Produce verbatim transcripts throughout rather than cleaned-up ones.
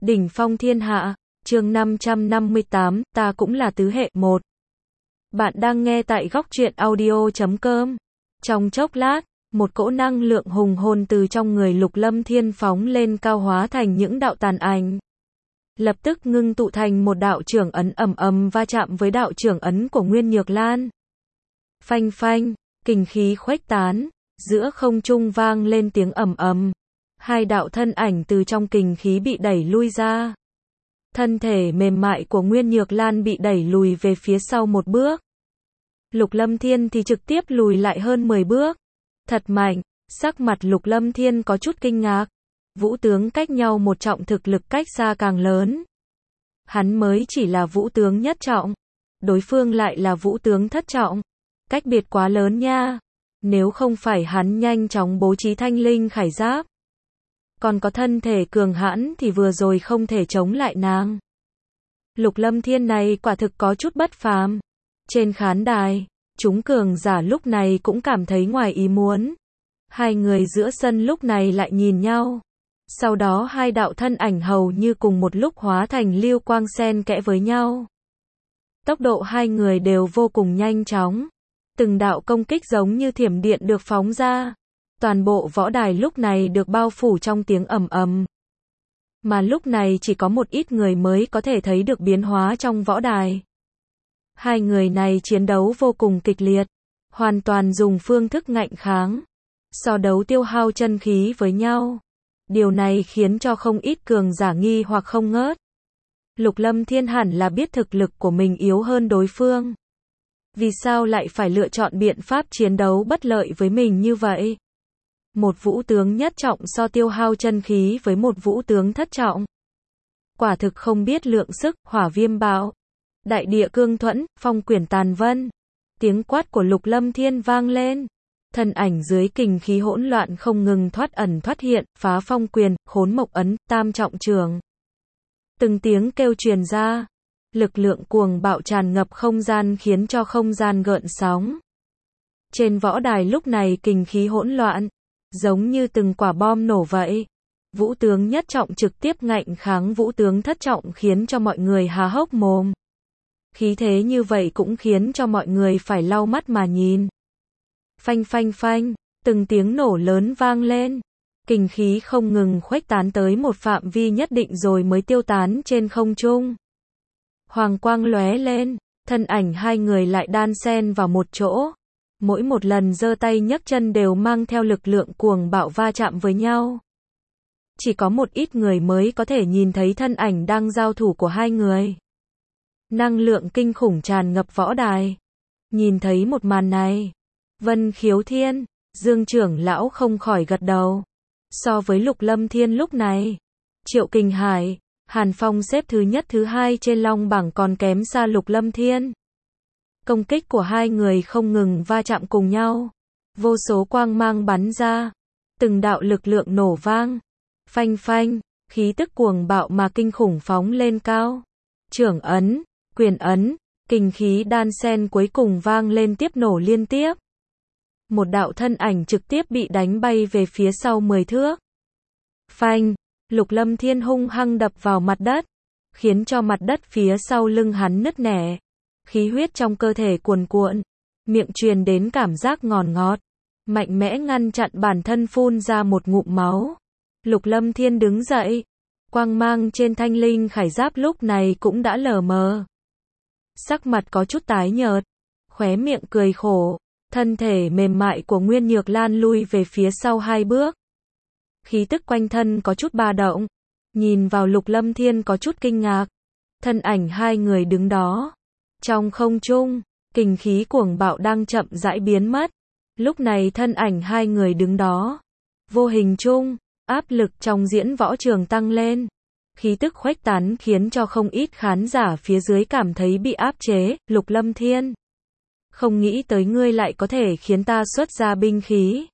Đỉnh phong thiên hạ, chương năm trăm năm mươi tám, ta cũng là tứ hệ một. Bạn đang nghe tại góc truyện audio chấm com. Trong chốc lát, một cỗ năng lượng hùng hồn từ trong người Lục Lâm Thiên phóng lên cao hóa thành những đạo tàn ảnh. Lập tức ngưng tụ thành một đạo trưởng ấn ầm ầm va chạm với đạo trưởng ấn của Nguyên Nhược Lan. Phanh phanh, kình khí khuếch tán, giữa không trung vang lên tiếng ầm ầm. Hai đạo thân ảnh từ trong kình khí bị đẩy lui ra. Thân thể mềm mại của Nguyên Nhược Lan bị đẩy lùi về phía sau một bước. Lục Lâm Thiên thì trực tiếp lùi lại hơn mười bước. Thật mạnh, sắc mặt Lục Lâm Thiên có chút kinh ngạc. Vũ tướng cách nhau một trọng, thực lực cách xa càng lớn. Hắn mới chỉ là vũ tướng nhất trọng, đối phương lại là vũ tướng thất trọng. Cách biệt quá lớn nha. Nếu không phải hắn nhanh chóng bố trí thanh linh khải giáp, còn có thân thể cường hãn thì vừa rồi không thể chống lại nàng. Lục Lâm Thiên này quả thực có chút bất phàm. Trên khán đài, chúng cường giả lúc này cũng cảm thấy ngoài ý muốn. Hai người giữa sân lúc này lại nhìn nhau. Sau đó hai đạo thân ảnh hầu như cùng một lúc hóa thành lưu quang xen kẽ với nhau. Tốc độ hai người đều vô cùng nhanh chóng. Từng đạo công kích giống như thiểm điện được phóng ra. Toàn bộ võ đài lúc này được bao phủ trong tiếng ầm ầm. Mà lúc này chỉ có một ít người mới có thể thấy được biến hóa trong võ đài. Hai người này chiến đấu vô cùng kịch liệt, hoàn toàn dùng phương thức ngạnh kháng, so đấu tiêu hao chân khí với nhau. Điều này khiến cho không ít cường giả nghi hoặc không ngớt. Lục Lâm Thiên hẳn là biết thực lực của mình yếu hơn đối phương. Vì sao lại phải lựa chọn biện pháp chiến đấu bất lợi với mình như vậy? Một vũ tướng nhất trọng so tiêu hao chân khí với một vũ tướng thất trọng. Quả thực không biết lượng sức. Hỏa viêm bạo, đại địa cương thuẫn, phong quyển tàn vân. Tiếng quát của Lục Lâm Thiên vang lên. Thân ảnh dưới kình khí hỗn loạn không ngừng thoát ẩn thoát hiện, phá phong quyền, khốn mộc ấn, tam trọng trường. Từng tiếng kêu truyền ra. Lực lượng cuồng bạo tràn ngập không gian khiến cho không gian gợn sóng. Trên võ đài lúc này kình khí hỗn loạn, giống như từng quả bom nổ vậy. Vũ tướng nhất trọng trực tiếp ngạnh kháng vũ tướng thất trọng khiến cho mọi người há hốc mồm. Khí thế như vậy cũng khiến cho mọi người phải lau mắt mà nhìn. Phanh phanh phanh, từng tiếng nổ lớn vang lên. Kình khí không ngừng khuếch tán tới một phạm vi nhất định rồi mới tiêu tán trên không trung. Hoàng quang lóe lên, thân ảnh hai người lại đan xen vào một chỗ. Mỗi một lần giơ tay nhấc chân đều mang theo lực lượng cuồng bạo va chạm với nhau. Chỉ có một ít người mới có thể nhìn thấy thân ảnh đang giao thủ của hai người. Năng lượng kinh khủng tràn ngập võ đài. Nhìn thấy một màn này, Vân Khiếu Thiên, Dương trưởng lão không khỏi gật đầu. So với Lục Lâm Thiên lúc này, Triệu Kình Hải, Hàn Phong xếp thứ nhất thứ hai trên long bảng còn kém xa Lục Lâm Thiên. Công kích của hai người không ngừng va chạm cùng nhau. Vô số quang mang bắn ra. Từng đạo lực lượng nổ vang. Phanh phanh, khí tức cuồng bạo mà kinh khủng phóng lên cao. Trưởng ấn, quyền ấn, kình khí đan xen cuối cùng vang lên tiếp nổ liên tiếp. Một đạo thân ảnh trực tiếp bị đánh bay về phía sau mười thước. Phanh, Lục Lâm Thiên hung hăng đập vào mặt đất, khiến cho mặt đất phía sau lưng hắn nứt nẻ. Khí huyết trong cơ thể cuồn cuộn, miệng truyền đến cảm giác ngọt ngọt, mạnh mẽ ngăn chặn bản thân phun ra một ngụm máu. Lục Lâm Thiên đứng dậy, quang mang trên thanh linh khải giáp lúc này cũng đã lờ mờ. Sắc mặt có chút tái nhợt, khóe miệng cười khổ, thân thể mềm mại của Nguyên Nhược Lan lui về phía sau hai bước. Khí tức quanh thân có chút ba động, nhìn vào Lục Lâm Thiên có chút kinh ngạc. Thân ảnh hai người đứng đó. Trong không trung, kình khí cuồng bạo đang chậm rãi biến mất. Lúc này thân ảnh hai người đứng đó. Vô hình chung, áp lực trong diễn võ trường tăng lên. Khí tức khuếch tán khiến cho không ít khán giả phía dưới cảm thấy bị áp chế. Lục Lâm Thiên, không nghĩ tới ngươi lại có thể khiến ta xuất ra binh khí.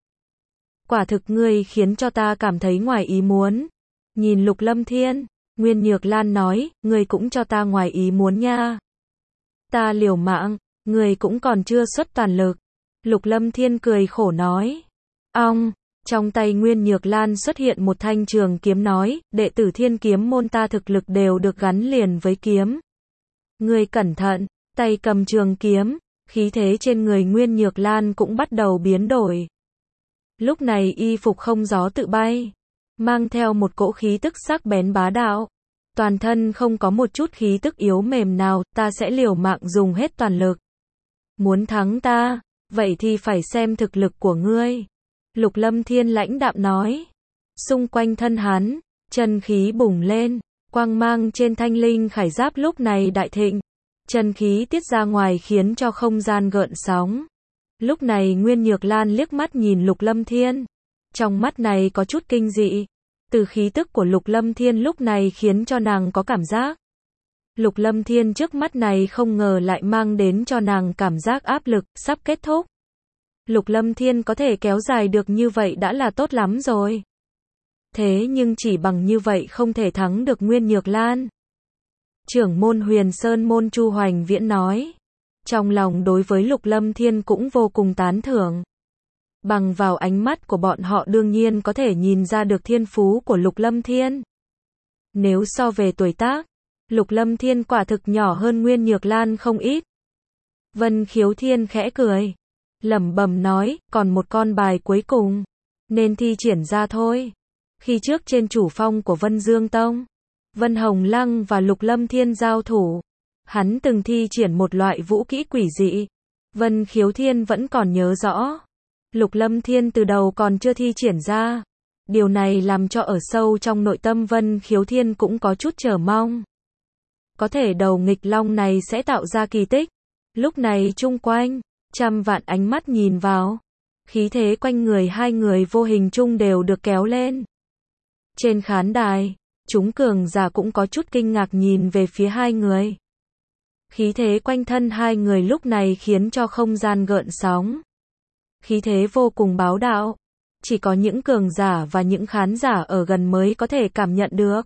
Quả thực ngươi khiến cho ta cảm thấy ngoài ý muốn. Nhìn Lục Lâm Thiên, Nguyên Nhược Lan nói, ngươi cũng cho ta ngoài ý muốn nha. Ta liều mạng, người cũng còn chưa xuất toàn lực. Lục Lâm Thiên cười khổ nói. Ong, Trong tay Nguyên Nhược Lan xuất hiện một thanh trường kiếm nói, đệ tử Thiên Kiếm môn ta thực lực đều được gắn liền với kiếm. Ngươi cẩn thận, tay cầm trường kiếm, khí thế trên người Nguyên Nhược Lan cũng bắt đầu biến đổi. Lúc này y phục không gió tự bay, mang theo một cỗ khí tức sắc bén bá đạo. Toàn thân không có một chút khí tức yếu mềm nào, ta sẽ liều mạng dùng hết toàn lực. Muốn thắng ta, vậy thì phải xem thực lực của ngươi. Lục Lâm Thiên lãnh đạm nói. Xung quanh thân hắn, chân khí bùng lên, quang mang trên thanh linh khải giáp lúc này đại thịnh. Chân khí tiết ra ngoài khiến cho không gian gợn sóng. Lúc này Nguyên Nhược Lan liếc mắt nhìn Lục Lâm Thiên. Trong mắt này có chút kinh dị. Từ khí tức của Lục Lâm Thiên lúc này khiến cho nàng có cảm giác. Lục Lâm Thiên trước mắt này không ngờ lại mang đến cho nàng cảm giác áp lực, sắp kết thúc. Lục Lâm Thiên có thể kéo dài được như vậy đã là tốt lắm rồi. Thế nhưng chỉ bằng như vậy không thể thắng được Nguyên Nhược Lan. Trưởng môn Huyền Sơn môn Chu Hoành Viễn nói. Trong lòng đối với Lục Lâm Thiên cũng vô cùng tán thưởng. Bằng vào ánh mắt của bọn họ đương nhiên có thể nhìn ra được thiên phú của Lục Lâm Thiên. Nếu so về tuổi tác, Lục Lâm Thiên quả thực nhỏ hơn Nguyên Nhược Lan không ít. Vân Khiếu Thiên khẽ cười, lẩm bẩm nói, còn một con bài cuối cùng, nên thi triển ra thôi. Khi trước trên chủ phong của Vân Dương Tông, Vân Hồng Lăng và Lục Lâm Thiên giao thủ, hắn từng thi triển một loại vũ kỹ quỷ dị. Vân Khiếu Thiên vẫn còn nhớ rõ. Lục Lâm Thiên từ đầu còn chưa thi triển ra. Điều này làm cho ở sâu trong nội tâm Vân Khiếu Thiên cũng có chút chờ mong. Có thể đầu nghịch long này sẽ tạo ra kỳ tích. Lúc này chung quanh, trăm vạn ánh mắt nhìn vào. Khí thế quanh người hai người vô hình chung đều được kéo lên. Trên khán đài, chúng cường giả cũng có chút kinh ngạc nhìn về phía hai người. Khí thế quanh thân hai người lúc này khiến cho không gian gợn sóng. Khí thế vô cùng bá đạo. Chỉ có những cường giả và những khán giả ở gần mới có thể cảm nhận được.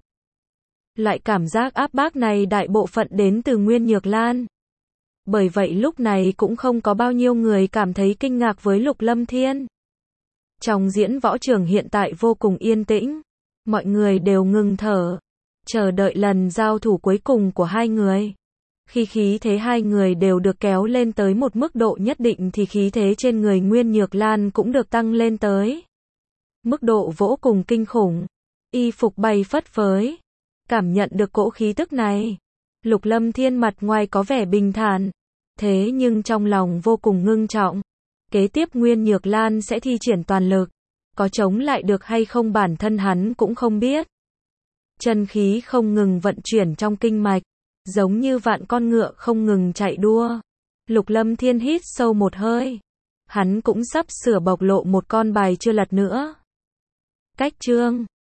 Loại cảm giác áp bách này đại bộ phận đến từ Nguyên Nhược Lan. Bởi vậy lúc này cũng không có bao nhiêu người cảm thấy kinh ngạc với Lục Lâm Thiên. Trong diễn võ trường hiện tại vô cùng yên tĩnh. Mọi người đều ngừng thở, chờ đợi lần giao thủ cuối cùng của hai người. Khi khí thế hai người đều được kéo lên tới một mức độ nhất định thì khí thế trên người Nguyên Nhược Lan cũng được tăng lên tới mức độ vô cùng kinh khủng. Y phục bay phất phới. Cảm nhận được cỗ khí tức này, Lục Lâm Thiên mặt ngoài có vẻ bình thản, thế nhưng trong lòng vô cùng ngưng trọng. Kế tiếp Nguyên Nhược Lan sẽ thi triển toàn lực, có chống lại được hay không bản thân hắn cũng không biết. Chân khí không ngừng vận chuyển trong kinh mạch, giống như vạn con ngựa không ngừng chạy đua. Lục Lâm Thiên hít sâu một hơi. Hắn cũng sắp sửa bộc lộ một con bài chưa lật nữa. Cách chương